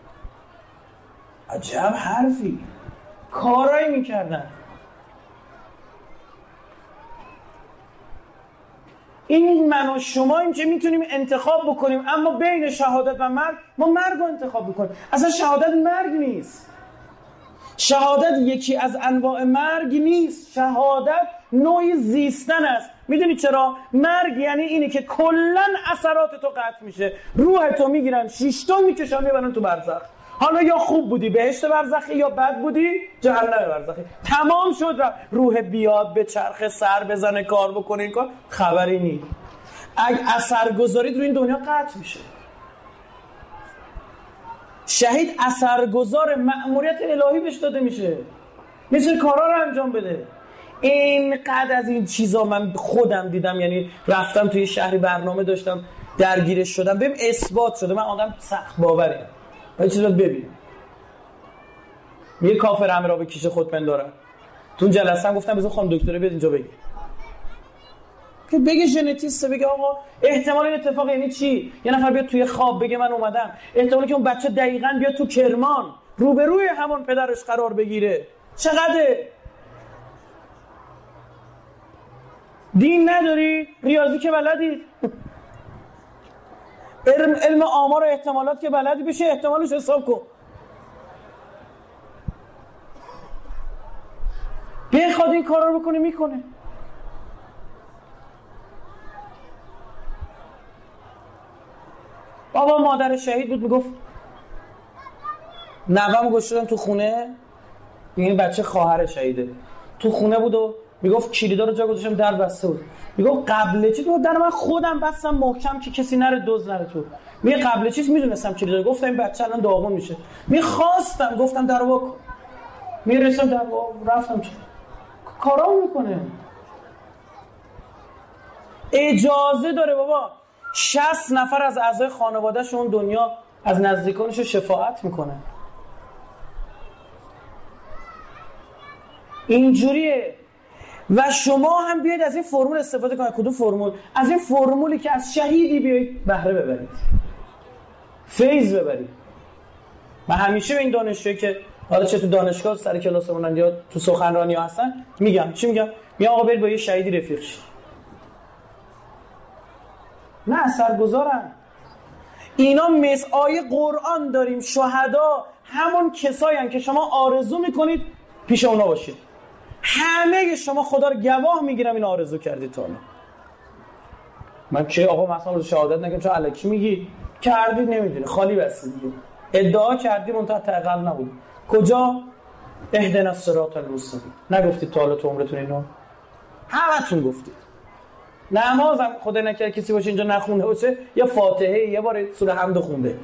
عجب حرفی. کارایی میکردن. این من و شماییم که میتونیم انتخاب بکنیم، اما بین شهادت و مرگ ما مرگ رو انتخاب بکنیم. اصلا شهادت مرگ نیست. شهادت یکی از انواع مرگ نیست. شهادت نوعی زیستن است. میدونی چرا؟ مرگ یعنی اینه که کلن اثرات تو قطع میشه، روح تو میگیرن 6 تا میکشن میبرن تو برزخ. حالا یا خوب بودی بهشت برزخی، یا بد بودی جهنم برزخی. تمام شد. روح بیاد به چرخ سر بزنه کار بکنه، این کار خبری نیست. اگه اثر گذارید رو این دنیا قطع میشه. شهید اثرگذار، مأموریت الهی بهش داده میشه، میشه کارا رو انجام بده. اینقدر از این چیزا من خودم دیدم، یعنی رفتم توی شهری برنامه داشتم درگیرش شدم، بهم اثبات شده. من آدم سخت باوریم و این چیزا ببینم. یه کافر همه را به کیش خود پندارن. تو اون جلسه هم گفتم بذار خانم دکتره بیاد اینجا بگه، که بگه ژنتیسته، بگه آقا احتمال این اتفاق یعنی چی؟ یه نفر بیاد توی خواب بگه من اومدم، احتمالی که اون بچه دقیقاً بیاد تو کرمان روبروی همون پدرش قرار بگیره. چقدره؟ دین نداری؟ ریاضی که بلدی؟ علم آمار و احتمالات که بلدی، بشه احتمالش حساب کن. بخواد این کارا رو بکنه میکنه. بابا مادر شهید بود، میگفت نوام گوشتم تو خونه، این بچه خواهر شهیده، تو خونه بود و میگفت کلیدا رو جا گذاشتم در بسته بود. میگفت قبل چی تو در من خودم بستم محکم که کسی نره دزد نره تو. میگه قبل چیز میدونستم کلیدا، گفتم این بچه الان داغون میشه، میخواستم گفتم درو بکن، میرسم در رفتم چه کارا میکنه. اجازه داره بابا. 60 نفر از اعضای خانواده‌ش اون دنیا از نزدیکانش شفاعت میکنه. اینجوریه. و شما هم بیاید از این فرمول استفاده کنید. کدوم فرمول؟ از این فرمولی که از شهیدی بیاید بهره ببرید، فیض ببرید. من همیشه به این دانشجویی که حالا چه تو دانشگاه سر کلاسمونن یا تو سخنرانی ها هستن میگم، چی میگم؟ میگم آقا برید با یه شهیدی رفیق شید. نه اثرگذارن. اینا مثل آیه قرآن داریم، شهدا همون کسایی که شما آرزو میکنید پیش اونا باشید. همه شما خدا رو گواه میگیرم این آرزو کردید تا الان. من چه آقا مثلا شهادت نگم چه الکی میگی؟ کردید نمیدونه، خالی بستید دیگه. ادعا کردی منتها تقل نبود. کجا؟ اهدنا الصراط المستقیم. نگفتید تا حالا تو عمرتون اینو؟ همتون گفتید. نمازم خدا نکرد کسی باشه اینجا نخونده باشه، یا فاتحه یه بار سوره حمد خونده.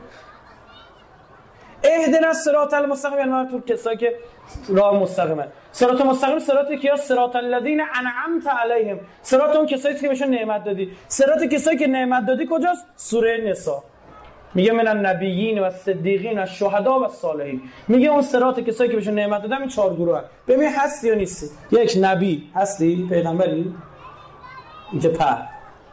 اهدنا الصراط المستقیم یعنی تو کسایی که راه مستقیمن. صراط مستقیم صراطی که یا صراط الذین انعمت علیهم، صراط اون کسایی که بهشون نعمت دادی. صراط کسایی که نعمت دادی کجاست؟ سوره نساء میگه من النبیین و الصدیقین و الشهدا و الصالحین. میگه اون صراط کسایی که بهشون نعمت دادم این 4 گروه هست. ببین هستی یا نیستی؟ یک، نبی هستی؟ پیغمبری؟ اینجا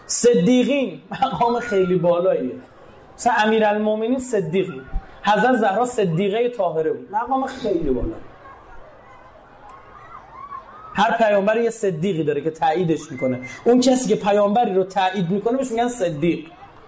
صدیقین مقام خیلی بالاییه. مثلا امیرالمومنین صدیقی، حضرت زهرا صدیقه طاهره بود، مقام خیلی بالا. هر پیامبر یه صدیقی داره که تاییدش میکنه. اون کسی که پیامبری رو تایید میکنه بهش میگن صدیق.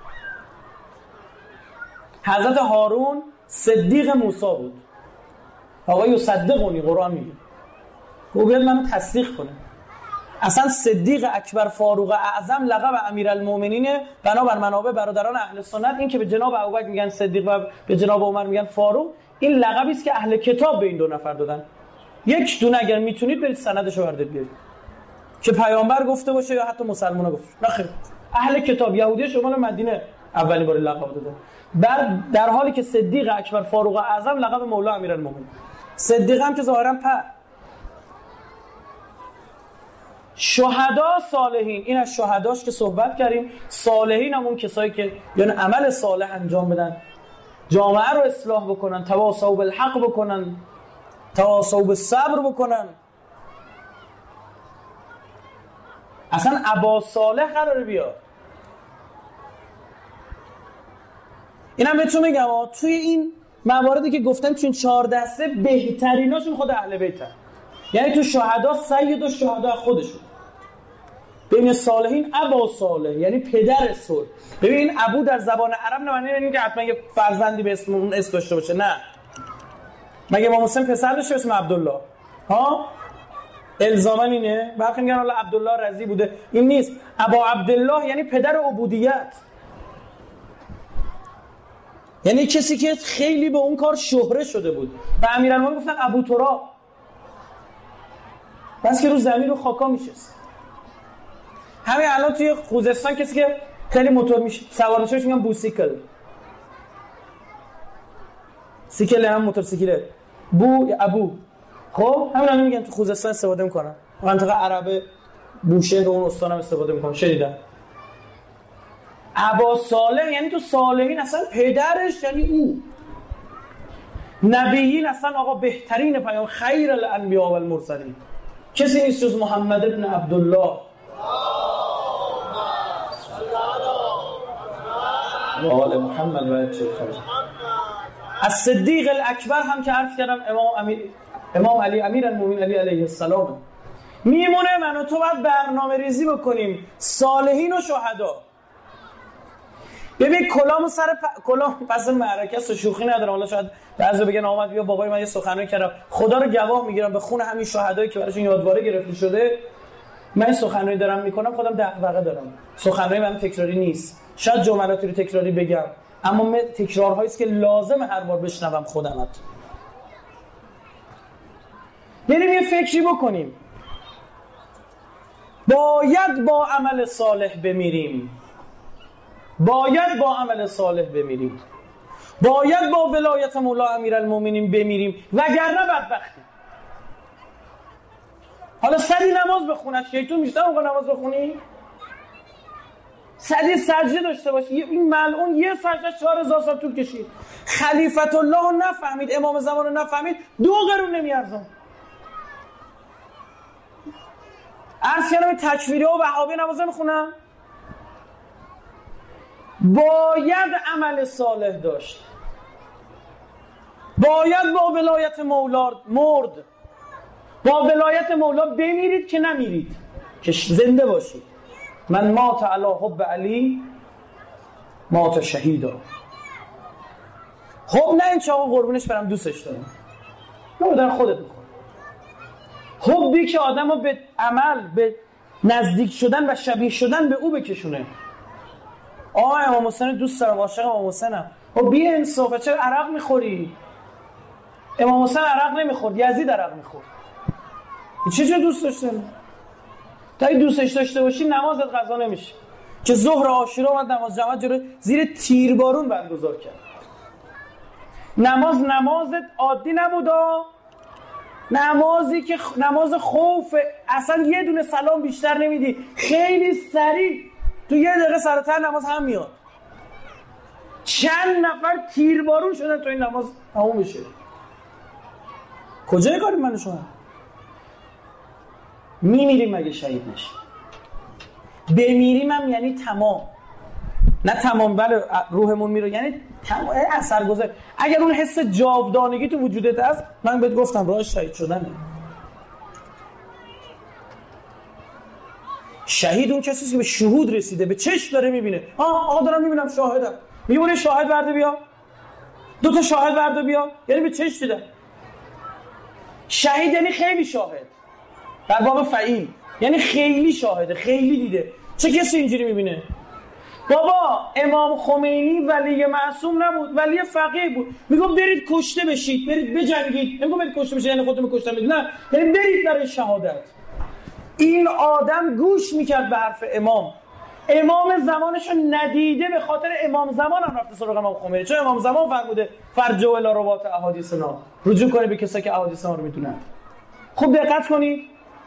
حضرت هارون صدیق موسی بود. آقا یصدقونی، قرآن میگه او بیاد منو تصدیق کنه. اصلا صدیق اکبر فاروق اعظم لقب امیرالمومنینه بنابر منابع برادران اهل سنت. این که به جناب ابوبکر میگن صدیق و به جناب عمر میگن فاروق، این لقبی است که اهل کتاب به این دو نفر دادن. یک دونه اگر میتونید برید سندشو بردارید بیارید که پیامبر گفته باشه یا حتی مسلمونا گفته. نه خیر، اهل کتاب یهودی شمال مدینه اولین بار لقب دادن، در حالی که صدیق اکبر فاروق اعظم لقب مولا امیرالمومنین. صدیق هم که ظاهرا شهدا صالحین، این از شهداش که صحبت کردیم. صالحین هم اون کسایی که یعنی عمل صالح انجام بدن، جامعه رو اصلاح بکنن، تواصوا بالحق بکنن، تواصوا بالصبر بکنن. اصلا ابا صالح قراره بیاد. اینم بهتون میگم توی این مواردی که گفتم تو این 4 دسته بهتریناشون خود اهل بیتن. یعنی تو شهدا سید و شهدا خودشون. بین صالحین ابا صالح یعنی پدر صلح. ببین ابو در زبان عرب نه معنی اینه که حتما یه فرزندی به اسم اون اسم داشته باشه، نه. مگه امام حسین پسر داشته به اسم عبدالله؟ ها؟ الزاما اینه؟ باقی میگن حالا عبدالله رضی بوده، این نیست. ابا عبدالله یعنی پدر عبودیت. یعنی کسی که خیلی به اون کار شهره شده بود. و امیرالمومنین گفتن ابو تراب، بس که رو زمین رو خاکا میشست. همین الان توی خوزستان کسی که خیلی موتور میشه سوار میشه میگن بوسیکل. سیکل هم موتورسیکله. ابو. خب همین میگن تو خوزستان استفاده میکنن. منطقه عربه بوشهر و اون استان هم استفاده میکنن. شنیدم. ابا صالح یعنی تو صالحین اصلا پدرش یعنی او. نبیین اصلا آقا بهترین پیام، خیر الانبیاء و المرسلین. کسی نیست جز محمد ابن عبدالله. آل محمد و از صدیق الاکبر هم که عرض کردم امام علی امیرالمومنین علی علیه السلام. میمونه من و تو باید برنامه ریزی بکنیم صالحین و شهدا. ببین کلامو سر کلام پس معرکه است و شوخی ندارم. حالا شاید بعضی بگن آمد بیا بابای من یه سخنرانی کردم، خدا رو گواه میگیرم به خون همین شهدایی که براشون یادواره گرفته شده من سخنرانی دارم میکنم، خودم دغدغه دارم. سخنرانی من تکراری نیست، شاید جملاتی رو تکراری بگم اما تکرارهایی است که لازم هر بار بشنوم خودمت. بریم یه فکری بکنیم. باید با عمل صالح بمیریم، باید با عمل صالح بمیریم، باید با ولایت مولا امیرالمومنین بمیریم، وگرنه بدبختیم. حالا سری نماز بخونی، شیطون میشته اونقا نماز بخونی؟ سری سجده داشته باشی. این ملعون یه سجده 4000 سال طول کشید. خلیفت الله رو نفهمید، امام زمان رو نفهمید، 2 قرون نمیارزم. عرض کردم تکفیری ها و وهابی نماز نمیخونن. باید عمل صالح داشت، باید با ولایت مولا مرد، با ولایت مولا بمیرید که نمیرید، که زنده باشید. من مات علی حب علی مات شهیدا. خب نه این چاقو قربونش برم دوستش دارم، نه در خودت بخور. حبی که آدم رو به عمل، به نزدیک شدن و شبیه شدن به او بکشونه. امام حسین دوست دارم، عاشق امام حسینم. خب بی انصافه چرا عرق میخوری؟ امام حسین عرق نمیخورد، یزید عرق میخورد. چه دوست داشته؟ تا این دوستش داشته باشی نمازت قضا نمیشه. که ظهر عاشورا اومد نماز جماعت جلو زیر تیربارون برگزار کرد. نمازت عادی نبود، نمازی که نماز خوف، اصلا یه دونه سلام بیشتر نمیدی، خیلی سریع تو 1 دقیقه سرتر نماز هم میاد. چند نفر تیربارون شدن تو این نماز تموم بشه. کجای کاری من و شما؟ میمیریم مگه شهید نشیم؟ بمیریم هم یعنی تمام، نه تمام بله روحمون میره، یعنی تمام اثرگذار. اگر اون حس جاودانگی تو وجودت هست، من بهت گفتم راه شهید شدنه. شهید اون کسی که به شهود رسیده، به چشم داره میبینه. آقا دارم میبینم، شاهدم. میمونه شاهد ورده بیا، 2 تا شاهد ورده بیا، یعنی به چشم دیدم. شهید یعنی خیلی شاهد، در باب فعیل یعنی خیلی شاهده، خیلی دیده. چه کسی اینجوری میبینه؟ بابا امام خمینی ولی معصوم نبود، ولی فقیه بود. میگم برید کشته بشید، برید بجنگید. نمیگم برید کشته بشید یعنی خودتون کشته میدید، نه، یعنی برید برای شهادت. این آدم گوش میکرد به حرف امام. امام زمانشو ندیده، به خاطر امام زمان هم رفته سراغ امام خمینی، چون امام زمان فرموده فرجعوا الی روات احادیثنا، رجوع کنه به کسایی که احادیث ما رو میدونن. خوب دقت کنید،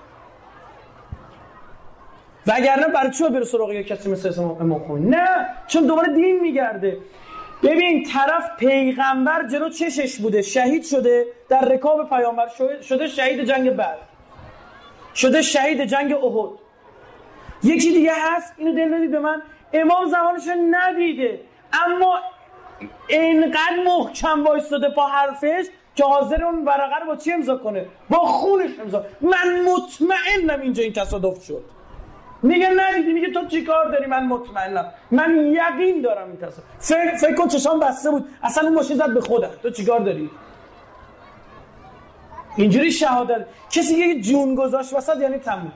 وگرنه برای چی بره سراغ یک کسی مثل امام خمینی؟ نه، چون دوباره دین میگرده. ببین طرف پیغمبر جلو چشش بوده، شهید شده، در رکاب پیامبر شده، شهید جنگ بدر شده، شهید جنگ احد. یکی دیگه هست، اینو دل بدید به من، امام زمانشو ندیده اما اینقدر محکم وایستاده پا حرفش که حاضر اون ورقه رو با چی امضا کنه؟ با خونش امضا. من مطمئنم اینجا این تصادف شد. میگه ندیدی، میگه تو چی کار داری؟ من مطمئنم، من یقین دارم این تصادف. فکر کن چشام بسته بود، اصلا اون ماشین زد به خودم، تو چی کار داری؟ اینجوری شهادت. کسی که جون گذاشت وسط یعنی تموم.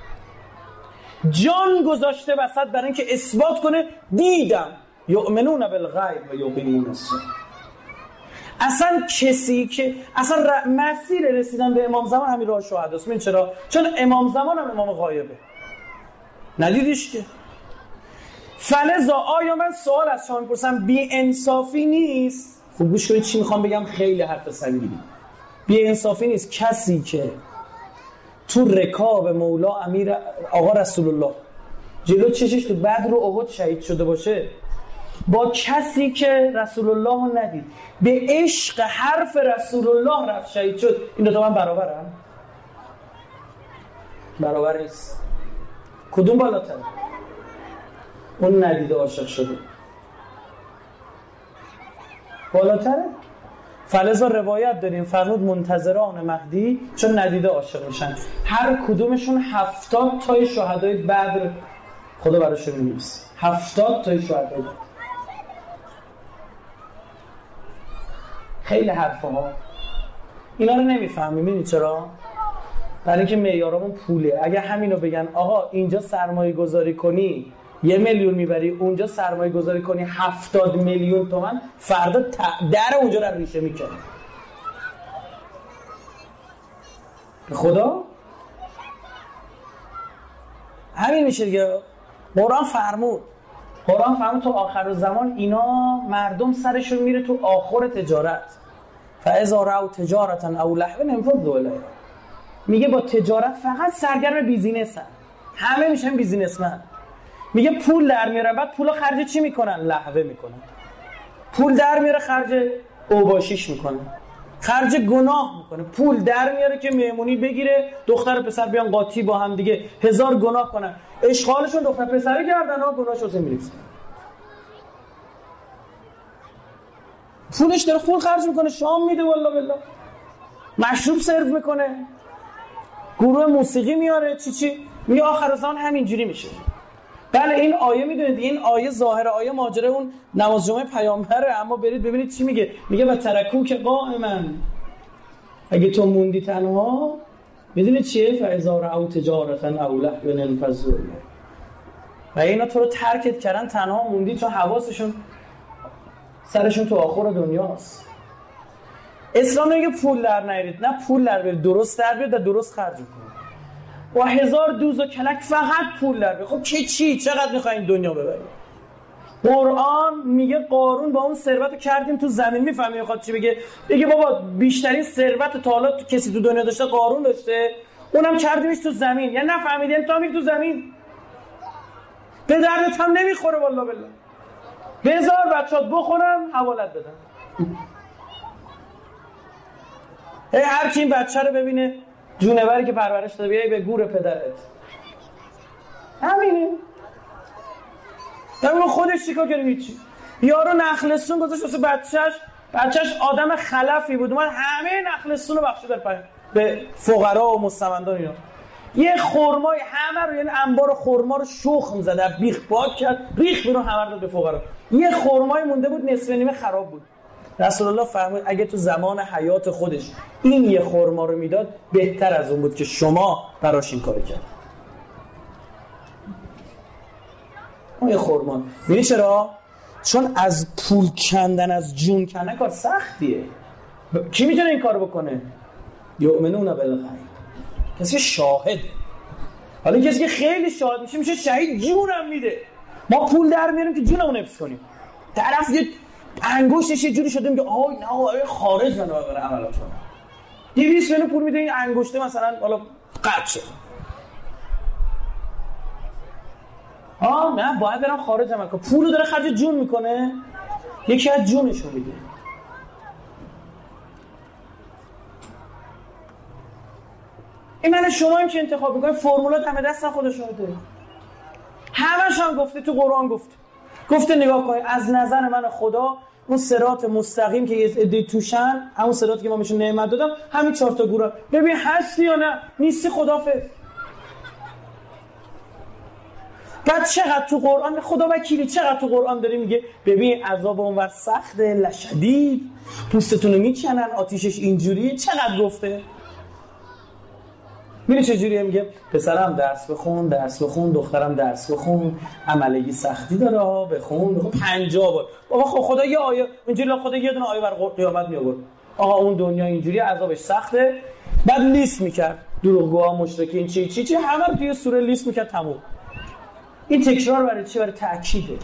جان گذاشته وسط برای اینکه اثبات کنه دیدم. یؤمنون بالغیب و یقیمون الصلاة. اصلا کسی که اصلا مسیر رسیدن به امام زمان همین راه شهداست. ببین چرا؟ چون امام زمان هم امام غایبه، ندیدیش که. فلذا آیا من سوال از شما میپرسم، بی انصافی نیست؟ خوب گوش کنید چی میخوام بگم، خیلی حرف سنگینی. بی انصافی نیست کسی که تو رکاب مولا امیر آقا رسول الله جلو چشش تو بدر و احد شهید شده باشه، با کسی که رسول الله رو ندید به عشق حرف رسول الله رفت شهید شد، این دو تا من برابرم؟ برابر نیست. کدوم بالاتر؟ اون ندیده عاشق شده بالاتره. فلذا روایت داریم فرمود منتظران مهدی چون ندیده عاشق میشن. هر کدومشون 70 تای شهدای بدر خدا براشون می‌نویسه. 70 تای شهدای بدر. خیلی حرفا اینا رو نمیفهمیم. می‌بینید چرا؟ برای اینکه معیارمون پوله. اگه همینو بگن آقا اینجا سرمایه گذاری کنی 1 میلیون میبری، اونجا سرمایه گذاری کنی 70 میلیون تومان، فردا در اونجا رو ریشه میکنه. به خدا همین میشه دیگه. قرآن فرمود تو آخر زمان اینا مردم سرشون میره تو آخر تجارت. فاذا رأوا تجارة او لهوا انفضوا الیها. میگه با تجارت فقط سرگرم بیزینسن، همه میشن بیزینسمن. میگه پول در میاره، بعد پولا خرج چی میکنن؟ لهوه میکنن. پول در میاره خرج اوباشیش میکنه، خرج گناه میکنه. پول در میاره که مهمونی بگیره، دختر و پسر بیان قاطی با هم دیگه 1000 گناه کنن. اشغالشون دختر پسری کردن ها، گناهشون میریزه. پولش داره خون خرج میکنه، شام میده والله بالله، مشروب سرو میکنه، گروه موسیقی میاره، چی میگه آخر زمان همینجوری میشه. بله این آیه میدونید این آیه ظاهر آیه ماجرا اون نماز جمعه پیامبره، اما برید ببینید چی میگه. میگه و ترکو که قائما، اگه تو موندی تنها میدونید چیه؟ فاذا رأوا تجارة او لهوا انفضوا الیها. و اینا تو رو ترکت کردن، تنها موندی چون حواسشون سرشون تو آخر دنیاست. اسلام میگه پول در نیارید، نه پول در بیارید، درست در بیارید و درست خرج کنید. و 1000 دوز و کلک فقط پول در بیارید. خب که چی؟ چقدر میخواین دنیا ببرید؟ قرآن میگه قارون با اون ثروت کردیم تو زمین. میفهمی میخواد چی بگه؟ بگه بابا بیشترین ثروت تا حالا کسی تو دنیا داشته قارون داشته، اونم کردیمش تو زمین. یعنی نفهمیدین تا میگه تو زمین به دردت هم نمیخوره والله بالله. بذار بچه‌ات بخورن حوالت بدن. هر کی این بچه رو ببینه جونوری که پرورش داده بیای به گور پدرت. همینه. در خودش چیکار کرد؟ هیچی. یارو نخلستون گذاشت واسه بچه‌ش آدم خلفی بود، اومد همه نخلستون رو بخشید به فقرا و مستمندان اینا. یه خرمای همه رو، یعنی انبار خرما رو شخم زد، بیخ پاک کرد، ریخ بیرون همه رو داد به فقرا. یه خرمای مونده بود نصف نیمه خراب بود. رسول الله فرمود اگه تو زمان حیات خودش این یه خرما رو میداد بهتر از اون بود که شما براش این کارو کرد. اون یه خرما. می‌بینی چرا؟ چون از پول کندن، از جون کندن کار سختیه. کی میتونه این کارو بکنه؟ یؤمنون بالغیب، کسی که شاهده. حالا کسی که خیلی شاهد میشه شهید، جونم میده. ما پول در میاریم که جونمون حفظ کنیم. طرف یه انگشتش یه جوری شده میگه آی نه آی خارج منو ببره عملاتون. 200 میلیون پول میده این انگشته مثلا حالا قطع شه. نه باید برم خارج عمل کنم. پولو داره خرج جون میکنه، یکی از جونشو میده. این من شما هم که انتخاب میکنید فرمولات همه دست خودش بوده. همش هم گفته تو قرآن گفته نگاه کنید از نظر من خدا اون صراط مستقیم که یه عده توشن، همون صراطی که ما بهش نعمت دادم، همین 4 تا گروه. ببین هستی یا نه؟ نیستی، خدافظ. بعد چقدر تو قرآن خدا وکیلی چقدر تو قرآن داره میگه ببین عذاب اونور سخته، لشدید، پوستتون رو میکنن، آتیشش اینجوریه. چقدر گفته. میره چجوریه؟ میگه پسرم درس بخون، دخترم درس بخون، عملگی سختی داره، بخون 50 بار. بابا خدا یه آیه اینجوری، خدا یه دونه آیه بر قیامت میآورد. آقا اون دنیا اینجوری، عذابش سخته. بعد لیست میکرد دروغگوها، مشرکین، چی همه رو توی سوره لیست میکرد. تموم. این تکرار برای چی؟ برای تأکیده.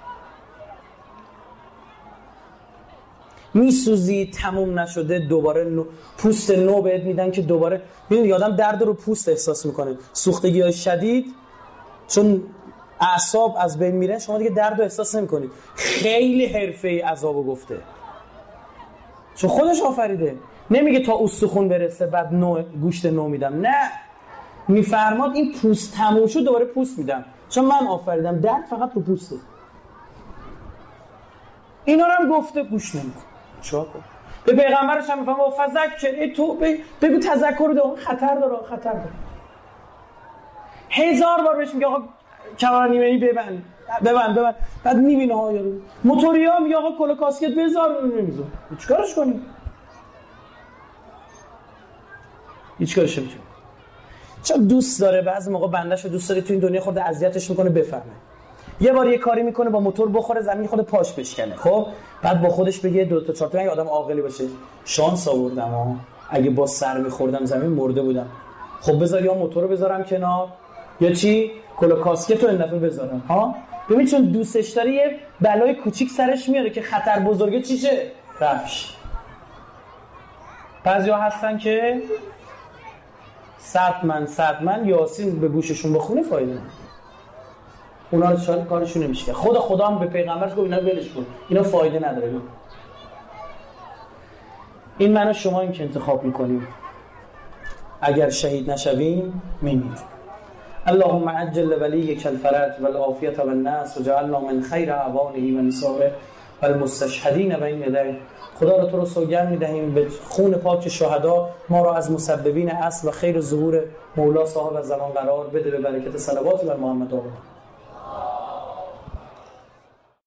میسوزی تموم نشده، دوباره پوست نو بهت میدن که دوباره ببین آدم درد رو پوست احساس میکنه. سوختگی‌های شدید چون اعصاب از بین میره شما دیگه درد رو احساس نمیکنید. خیلی حرفه‌ای عذابو گفته چون خودش آفریده. نمیگه تا استخون برسه بعد گوشت نو میدم، نه، میفرماد این پوست تموم شد دوباره پوست میدم چون من آفریدم. درد فقط رو پوسته. اینا رو هم گفته گوش نمیکنه. چیکار کنه؟ به پیغمبرش هم میفهمه فذکر، تو بگو تذکر ده، خطر داره. 1000 بار بهش میگه آقا کمر نیمه‌ای ببند. بعد میبینه ها یارو موتوریا میگه آقا کلا کاسکت بذار، نمیذاره. چیکارش کنی؟ هیچ کارش نمی‌کنه. چون دوست داره بعضی موقع بندهشو دوست داره تو این دنیا خود اذیتش میکنه بفهمه. یه بار یه کاری میکنه با موتور بخوره زمین خود پاش بشکنه. خب بعد با خودش بگه 2 تا 4 تا اگه آدم عاقلی باشه شانس آوردم ها، اگه با سر میخوردم زمین مرده بودم. خب بذار یا موتور رو بذارم کنار یا چی کلا کاسکت رو این دفعه بذارم ها. ببین چون دوستش داره یه بلای کوچیک سرش میاره که خطر بزرگه چیشه رفش. بعضیا هستن که 100 من یاسین به گوششون بخونه فایده نداره. اونا رو کارشون نمیشه. خدا هم به پیغمبرش گفت اینا ولش کن، اینا فایده نداره. این منو شما این که انتخاب میکنیم. اگر شهید نشویم میمیریم. اللهم عجل ولیک الفرج والعافیه والنصر وجعلنا من خیر اعوانه و نصاره والمستشهدین بین یدیه. خدا رو تو رو سوگند میدهیم به خون پاک شهدا ما را از مسببین اصل و خیر ظهور مولا صاحب زمان قرار بده به برکت صلوات بر محمد آقا.